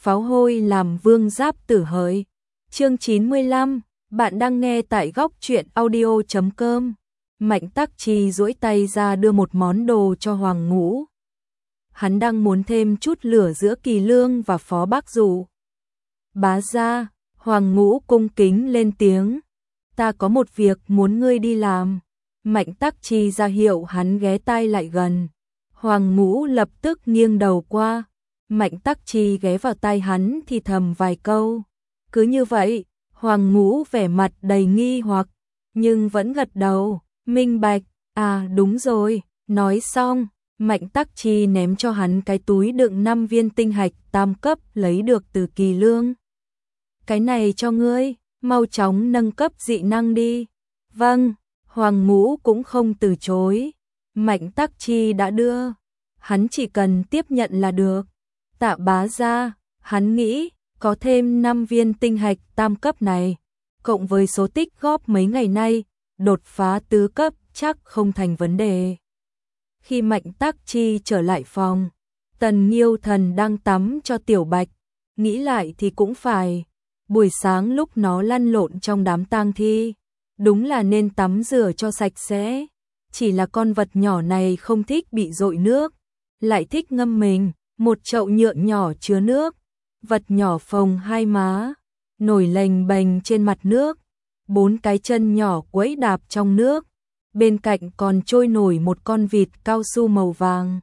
pháo hôi làm vương giáp tử hỡi. Chương 95, bạn đang nghe tại góc truyện audio.com. Mạnh Tắc Chi duỗi tay ra đưa một món đồ cho Hoàng Ngũ. Hắn đang muốn thêm chút lửa giữa Kỳ Lương và Phó Bác Dụ. Bá gia, Hoàng Ngũ cung kính lên tiếng. Ta có một việc muốn ngươi đi làm. Mạnh Tắc Chi ra hiệu hắn ghé tai lại gần. Hoàng Ngũ lập tức nghiêng đầu qua. Mạnh Tắc Chi ghé vào tai hắn thì thầm vài câu. Cứ như vậy, Hoàng Ngũ vẻ mặt đầy nghi hoặc, nhưng vẫn gật đầu, minh bạch, à đúng rồi, nói xong, Mạnh Tắc Chi ném cho hắn cái túi đựng 5 viên tinh hạch tam cấp lấy được từ Kỳ Lương. Cái này cho ngươi, mau chóng nâng cấp dị năng đi. Vâng, Hoàng Ngũ cũng không từ chối. Mạnh Tắc Chi đã đưa, hắn chỉ cần tiếp nhận là được. Tạ bá gia, hắn nghĩ, có thêm 5 viên tinh hạch tam cấp này, cộng với số tích góp mấy ngày nay, đột phá tứ cấp chắc không thành vấn đề. Khi Mạnh Tắc Chi trở lại phòng, Tần Nghiêu Thần đang tắm cho Tiểu Bạch, nghĩ lại thì cũng phải, buổi sáng lúc nó lăn lộn trong đám tang thi, đúng là nên tắm rửa cho sạch sẽ, chỉ là con vật nhỏ này không thích bị dội nước, lại thích ngâm mình, một chậu nhựa nhỏ chứa nước, vật nhỏ phồng hai má, nổi lềnh bềnh trên mặt nước, 4 cái chân nhỏ quẫy đạp trong nước, bên cạnh còn trôi nổi một con vịt cao su màu vàng.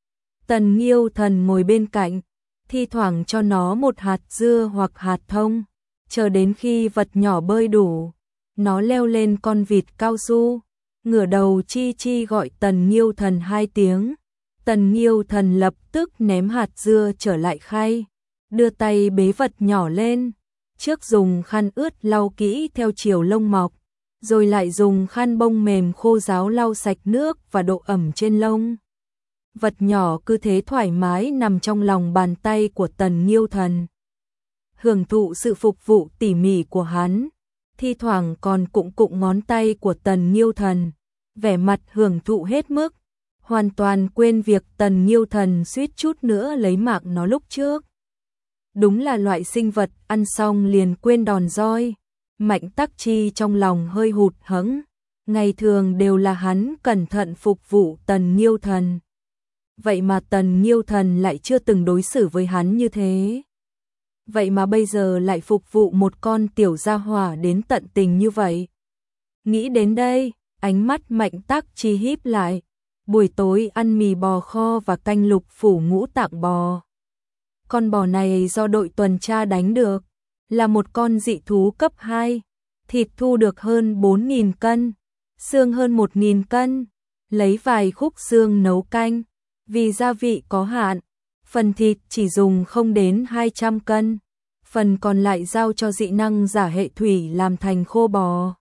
Tần Nghiêu Thần ngồi bên cạnh, thi thoảng cho nó một hạt dưa hoặc hạt thông, chờ đến khi vật nhỏ bơi đủ, nó leo lên con vịt cao su, ngửa đầu chi chi gọi Tần Nghiêu Thần 2 tiếng. Tần Nghiêu Thần lập tức ném hạt dưa trở lại khay, đưa tay bế vật nhỏ lên, trước dùng khăn ướt lau kỹ theo chiều lông mọc, rồi lại dùng khăn bông mềm khô ráo lau sạch nước và độ ẩm trên lông. Vật nhỏ cứ thế thoải mái nằm trong lòng bàn tay của Tần Nghiêu Thần, hưởng thụ sự phục vụ tỉ mỉ của hắn, thi thoảng còn cụng ngón tay của Tần Nghiêu Thần, vẻ mặt hưởng thụ hết mức, hoàn toàn quên việc Tần Nghiêu Thần suýt chút nữa lấy mạng nó lúc trước. Đúng là loại sinh vật ăn xong liền quên đòn roi. Mạnh Tắc Chi trong lòng hơi hụt hẫng, ngày thường đều là hắn cẩn thận phục vụ Tần Nghiêu Thần. Vậy mà Tần Nghiêu Thần lại chưa từng đối xử với hắn như thế. Vậy mà bây giờ lại phục vụ một con tiểu gia hỏa đến tận tình như vậy. Nghĩ đến đây, ánh mắt Mạnh Tắc Chi híp lại. Buổi tối ăn mì bò kho và canh lục phủ ngũ tạng bò. Con bò này do đội tuần tra đánh được, là một con dị thú cấp 2, thịt thu được hơn 4.000 cân, xương hơn 1.000 cân, lấy vài khúc xương nấu canh, vì gia vị có hạn, phần thịt chỉ dùng không đến 200 cân, phần còn lại giao cho dị năng giả hệ thủy làm thành khô bò.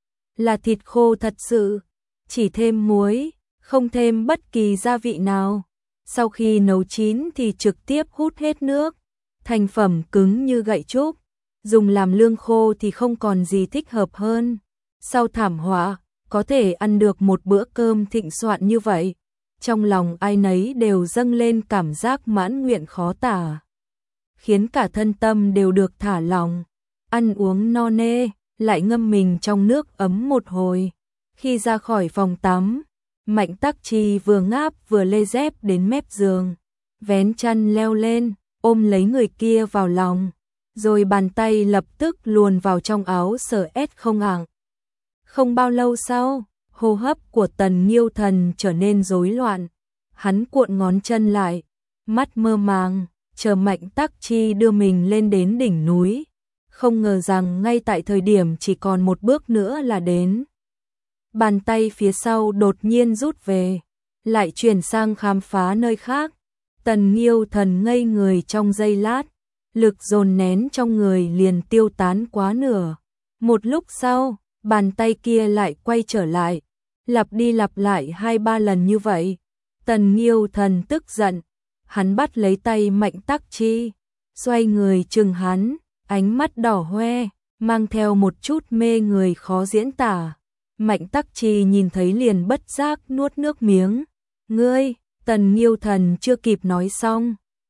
Là thịt khô thật sự, chỉ thêm muối, không thêm bất kỳ gia vị nào. Sau khi nấu chín thì trực tiếp hút hết nước, thành phẩm cứng như gậy trúc, dùng làm lương khô thì không còn gì thích hợp hơn. Sau thảm họa, có thể ăn được một bữa cơm thịnh soạn như vậy, trong lòng ai nấy đều dâng lên cảm giác mãn nguyện khó tả, khiến cả thân tâm đều được thả lỏng, ăn uống no nê, lại ngâm mình trong nước ấm một hồi. Khi ra khỏi phòng tắm, Mạnh Tắc Chi vừa ngáp vừa lê dép đến mép giường, vén chăn leo lên, ôm lấy người kia vào lòng, rồi bàn tay lập tức luồn vào trong áo sờ ét không ảng. Không bao lâu sau, hô hấp của Tần Nghiêu Thần trở nên rối loạn, hắn cuộn ngón chân lại, mắt mơ màng, chờ Mạnh Tắc Chi đưa mình lên đến đỉnh núi, không ngờ rằng ngay tại thời điểm chỉ còn một bước nữa là đến. Bàn tay phía sau đột nhiên rút về, lại chuyển sang khám phá nơi khác. Tần Nghiêu Thần ngây người trong giây lát, lực dồn nén trong người liền tiêu tán quá nửa. Một lúc sau, bàn tay kia lại quay trở lại, lặp đi lặp lại 2-3 lần như vậy. Tần Nghiêu Thần tức giận, hắn bắt lấy tay Mạnh Tắc Chi, xoay người chừng hắn, ánh mắt đỏ hoe, mang theo một chút mê người khó diễn tả. Mạnh Tắc Chi nhìn thấy liền bất giác nuốt nước miếng. Ngươi, Tần Nghiêu Thần chưa kịp nói xong,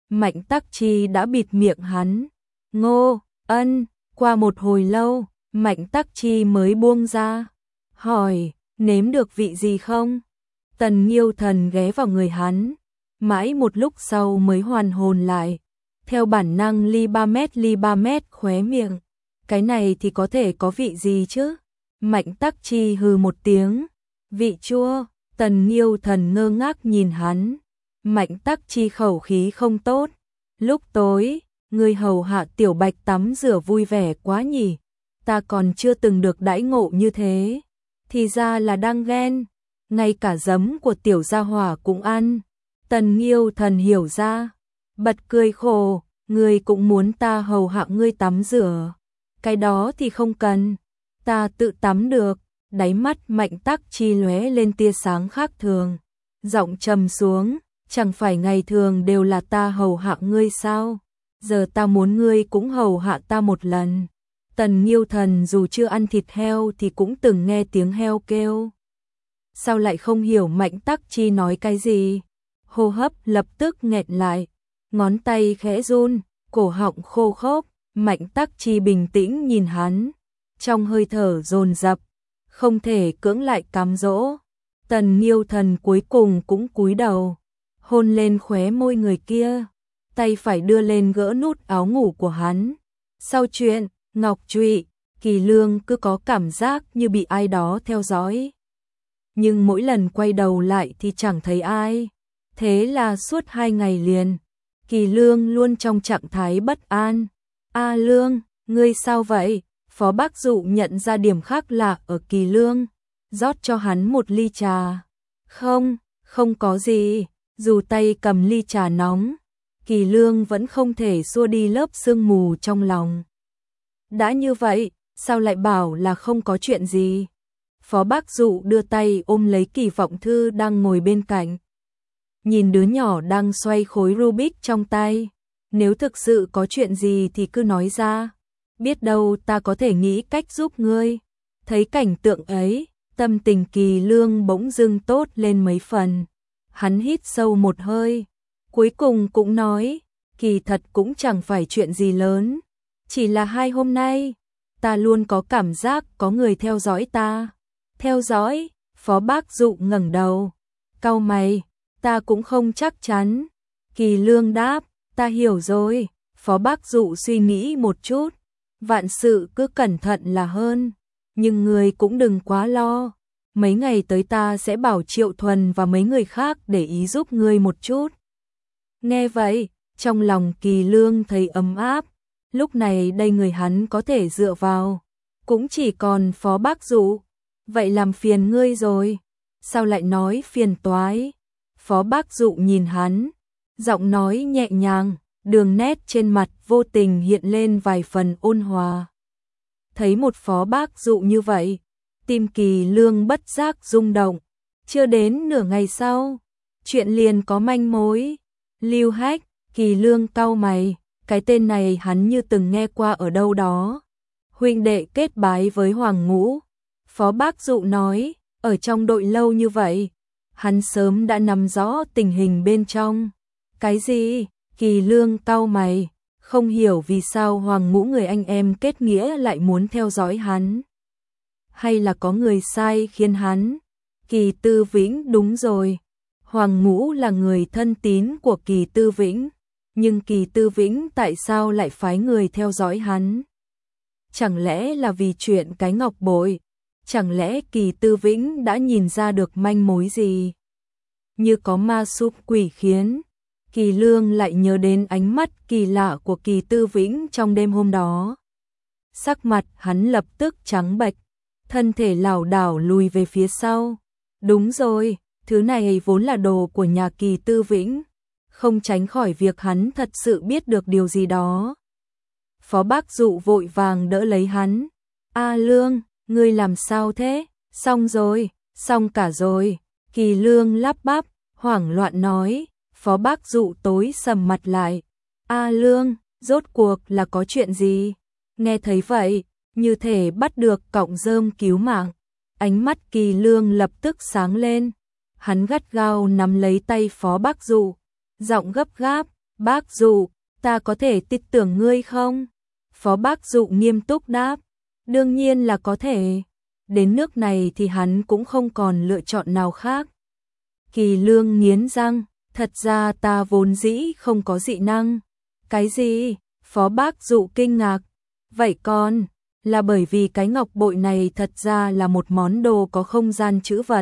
Mạnh Tắc Chi đã bịt miệng hắn. Ngô Ân, qua một hồi lâu, Mạnh Tắc Chi mới buông ra, hỏi, nếm được vị gì không? Tần Nghiêu Thần ghé vào người hắn, mãi một lúc sau mới hoàn hồn lại, theo bản năng li ba mét khóe miệng. Cái này thì có thể có vị gì chứ? Mạnh Tắc Chi hừ một tiếng, vị chua. Tần Nghiêu Thần ngơ ngác nhìn hắn. Mạnh Tắc Chi khẩu khí không tốt. Lúc tối, người hầu hạ Tiểu Bạch tắm rửa vui vẻ quá nhỉ, ta còn chưa từng được đãi ngộ như thế. Thì ra là đang ghen, ngay cả giấm của Tiểu gia hỏa cũng ăn. Tần Nghiêu Thần hiểu ra, bật cười khổ, ngươi cũng muốn ta hầu hạ ngươi tắm rửa. Cái đó thì không cần, ta tự tắm được. Đáy mắt Mạnh Tắc Chi lóe lên tia sáng khác thường, giọng trầm xuống, chẳng phải ngày thường đều là ta hầu hạ ngươi sao? Giờ ta muốn ngươi cũng hầu hạ ta một lần. Tần Nghiêu Thần dù chưa ăn thịt heo thì cũng từng nghe tiếng heo kêu. Sao lại không hiểu Mạnh Tắc Chi nói cái gì? Hô hấp lập tức nghẹn lại, ngón tay khẽ run, cổ họng khô khốc. Mạnh Tắc Chi bình tĩnh nhìn hắn, trong hơi thở dồn dập, không thể cưỡng lại cám dỗ. Tần Nghiêu Thần cuối cùng cũng cúi đầu, hôn lên khóe môi người kia, tay phải đưa lên gỡ nút áo ngủ của hắn. Sau chuyện Ngọc Trụy, Kỳ Lương cứ có cảm giác như bị ai đó theo dõi. Nhưng mỗi lần quay đầu lại thì chẳng thấy ai. Thế là suốt 2 ngày liền, Kỳ Lương luôn trong trạng thái bất an. A Lương, ngươi sao vậy? Phó Bác Dụ nhận ra điểm khác lạ ở Kỳ Lương, rót cho hắn một ly trà. Không có gì, dù tay cầm ly trà nóng, Kỳ Lương vẫn không thể xua đi lớp sương mù trong lòng. Đã như vậy, sao lại bảo là không có chuyện gì? Phó Bác Dụ đưa tay ôm lấy Kỳ Vọng Thư đang ngồi bên cạnh. Nhìn đứa nhỏ đang xoay khối Rubik trong tay, nếu thực sự có chuyện gì thì cứ nói ra, biết đâu ta có thể nghĩ cách giúp ngươi. Thấy cảnh tượng ấy, tâm tình Kỳ Lương bỗng dưng tốt lên mấy phần. Hắn hít sâu một hơi, cuối cùng cũng nói, kỳ thật cũng chẳng phải chuyện gì lớn, chỉ là 2 hôm nay, ta luôn có cảm giác có người theo dõi ta. Theo dõi? Phó Bác Dụ ngẩng đầu, cau mày, ta cũng không chắc chắn. Kỳ Lương đáp, ta hiểu rồi. Phó Bác Dụ suy nghĩ một chút, vạn sự cứ cẩn thận là hơn, nhưng người cũng đừng quá lo. Mấy ngày tới ta sẽ bảo Triệu Thuần và mấy người khác để ý giúp ngươi một chút. Nghe vậy, trong lòng Kỳ Lương thấy ấm áp, lúc này đây người hắn có thể dựa vào, cũng chỉ còn Phó Bác Dụ. Vậy làm phiền ngươi rồi. Sao lại nói phiền toái? Phó Bác Dụ nhìn hắn, giọng nói nhẹ nhàng, đường nét trên mặt vô tình hiện lên vài phần ôn hòa. Thấy một Phó Bác Dụ như vậy, tim Kỳ Lương bất giác rung động. Chưa đến nửa ngày sau, chuyện liền có manh mối. Lưu Hách, Kỳ Lương cau mày, cái tên này hắn như từng nghe qua ở đâu đó. Huynh đệ kết bái với Hoàng Ngũ. Phó Bác Dụ nói, ở trong đội lâu như vậy, hắn sớm đã nắm rõ tình hình bên trong. Cái gì? Kỳ Lương cau mày, không hiểu vì sao Hoàng Ngũ người anh em kết nghĩa lại muốn theo dõi hắn. Hay là có người sai khiến hắn? Kỳ Tư Vĩnh, đúng rồi. Hoàng Ngũ là người thân tín của Kỳ Tư Vĩnh, nhưng Kỳ Tư Vĩnh tại sao lại phái người theo dõi hắn? Chẳng lẽ là vì chuyện cái ngọc bội? Chẳng lẽ Kỳ Tư Vĩnh đã nhìn ra được manh mối gì? Như có ma súp quỷ khiến, Kỳ Lương lại nhớ đến ánh mắt kỳ lạ của Kỳ Tư Vĩnh trong đêm hôm đó. Sắc mặt hắn lập tức trắng bệch, thân thể lảo đảo lùi về phía sau. Đúng rồi, thứ này vốn là đồ của nhà Kỳ Tư Vĩnh, không tránh khỏi việc hắn thật sự biết được điều gì đó. Phó Bác Dụ vội vàng đỡ lấy hắn. A Lương, ngươi làm sao thế? Xong rồi, xong cả rồi. Kỳ Lương lắp bắp, hoảng loạn nói. Phó Bác Dụ tối sầm mặt lại. A Lương, rốt cuộc là có chuyện gì? Nghe thấy vậy, như thể bắt được cọng rơm cứu mạng. Ánh mắt Kỳ Lương lập tức sáng lên. Hắn gắt gao nắm lấy tay Phó Bác Dụ, giọng gấp gáp, Bác Dụ, ta có thể tin tưởng ngươi không? Phó Bác Dụ nghiêm túc đáp. Đương nhiên là có thể. Đến nước này thì hắn cũng không còn lựa chọn nào khác. Kỳ Lương nghiến răng, thật ra ta vốn dĩ không có dị năng. Cái gì? Phó Bác Dụ kinh ngạc. Vậy con, là bởi vì cái ngọc bội này thật ra là một món đồ có không gian trữ vật.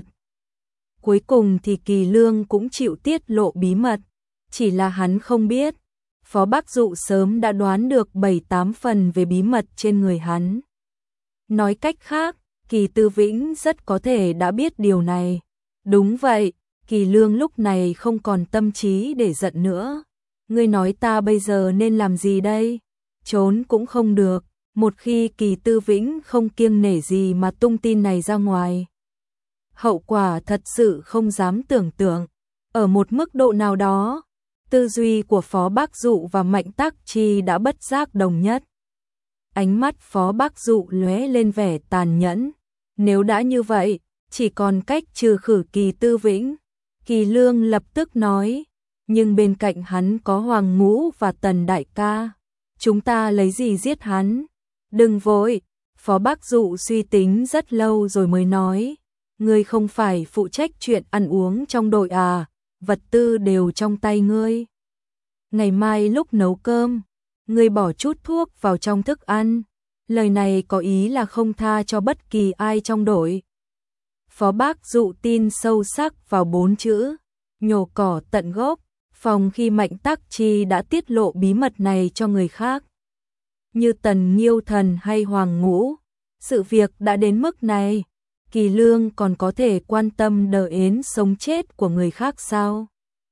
Cuối cùng thì Kỳ Lương cũng chịu tiết lộ bí mật, chỉ là hắn không biết. Phó Bác Dụ sớm đã đoán được 7-8 phần về bí mật trên người hắn. Nói cách khác, Kỳ Tư Vĩnh rất có thể đã biết điều này. Đúng vậy, Kỳ Lương lúc này không còn tâm trí để giận nữa. Ngươi nói ta bây giờ nên làm gì đây? Trốn cũng không được, một khi Kỳ Tư Vĩnh không kiêng nể gì mà tung tin này ra ngoài. Hậu quả thật sự không dám tưởng tượng. Ở một mức độ nào đó, tư duy của Phó Bác Dụ và Mạnh Tắc Chi đã bất giác đồng nhất. Ánh mắt Phó Bác Dụ lóe lên vẻ tàn nhẫn. Nếu đã như vậy, chỉ còn cách trừ khử Kỳ Tư Vĩnh. Kỳ Lương lập tức nói, nhưng bên cạnh hắn có Hoàng Ngũ và Tần đại ca. Chúng ta lấy gì giết hắn? Đừng vội, Phó Bác Dụ suy tính rất lâu rồi mới nói. Ngươi không phải phụ trách chuyện ăn uống trong đội à, vật tư đều trong tay ngươi. Ngày mai lúc nấu cơm, ngươi bỏ chút thuốc vào trong thức ăn. Lời này có ý là không tha cho bất kỳ ai trong đội. Phó Bác Dụ tin sâu sắc vào 4 chữ, nhổ cỏ tận gốc, phòng khi Mạnh Tắc Chi đã tiết lộ bí mật này cho người khác. Như Tần Nghiêu Thần hay Hoàng Ngũ, sự việc đã đến mức này, Kỳ Lương còn có thể quan tâm đời ến sống chết của người khác sao?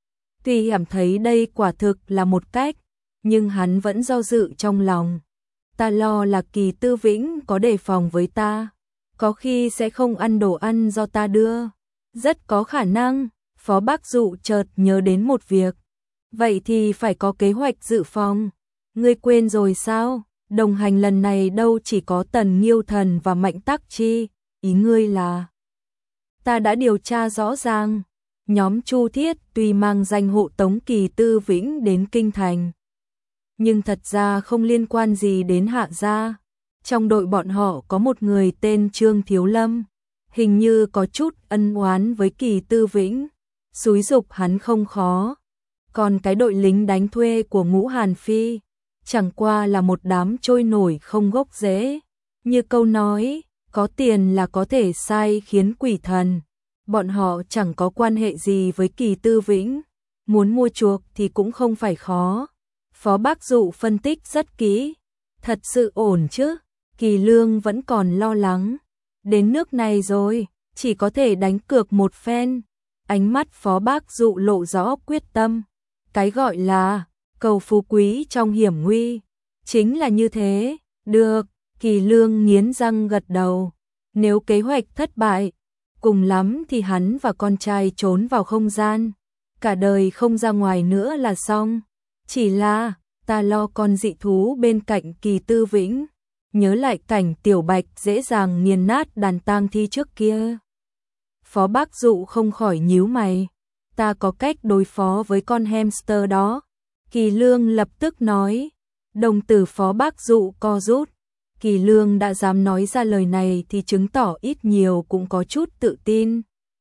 Tuy cảm thấy đây quả thực là một cách, nhưng hắn vẫn do dự trong lòng. Ta lo là Kỳ Tư Vĩnh có đề phòng với ta, có khi sẽ không ăn đồ ăn do ta đưa. Rất có khả năng, Phó Bác Dụ chợt nhớ đến một việc. Vậy thì phải có kế hoạch dự phòng. Ngươi quên rồi sao? Đồng hành lần này đâu chỉ có Tần Nghiêu Thần và Mạnh Tắc Chi. Ý ngươi là... Ta đã điều tra rõ ràng. Nhóm Chu Thiết tuy mang danh hộ tống Kỳ Tư Vĩnh đến Kinh Thành, nhưng thật ra không liên quan gì đến Hạ gia. Trong đội bọn họ có một người tên Trương Thiếu Lâm, hình như có chút ân oán với Kỳ Tư Vĩnh, xúi giục hắn không khó. Còn cái đội lính đánh thuê của Ngũ Hàn Phi, chẳng qua là một đám trôi nổi không gốc rễ. Như câu nói, có tiền là có thể sai khiến quỷ thần. Bọn họ chẳng có quan hệ gì với Kỳ Tư Vĩnh, muốn mua chuộc thì cũng không phải khó. Phó Bác Dụ phân tích rất kỹ, thật sự ổn chứ? Kỳ Lương vẫn còn lo lắng. Đến nước này rồi, chỉ có thể đánh cược một phen. Ánh mắt Phó Bác Dụ lộ rõ quyết tâm. Cái gọi là cầu phú quý trong hiểm nguy, chính là như thế. Được, Kỳ Lương nghiến răng gật đầu. Nếu kế hoạch thất bại, cùng lắm thì hắn và con trai trốn vào không gian, cả đời không ra ngoài nữa là xong. Chỉ là, ta lo con dị thú bên cạnh Kỳ Tư Vĩnh. Nhớ lại cảnh Tiểu Bạch dễ dàng nghiền nát đàn tang thi trước kia. Phó Bác Dụ không khỏi nhíu mày. Ta có cách đối phó với con hamster đó. Kỳ Lương lập tức nói. Đồng tử Phó Bác Dụ co rút. Kỳ Lương đã dám nói ra lời này thì chứng tỏ ít nhiều cũng có chút tự tin.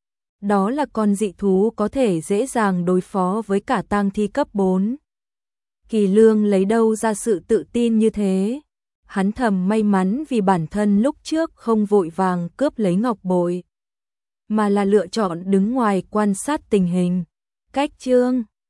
Đó là con dị thú có thể dễ dàng đối phó với cả tang thi cấp 4. Kỳ Lương lấy đâu ra sự tự tin như thế? Hắn thầm may mắn vì bản thân lúc trước không vội vàng cướp lấy ngọc bội, mà là lựa chọn đứng ngoài quan sát tình hình. Cách chương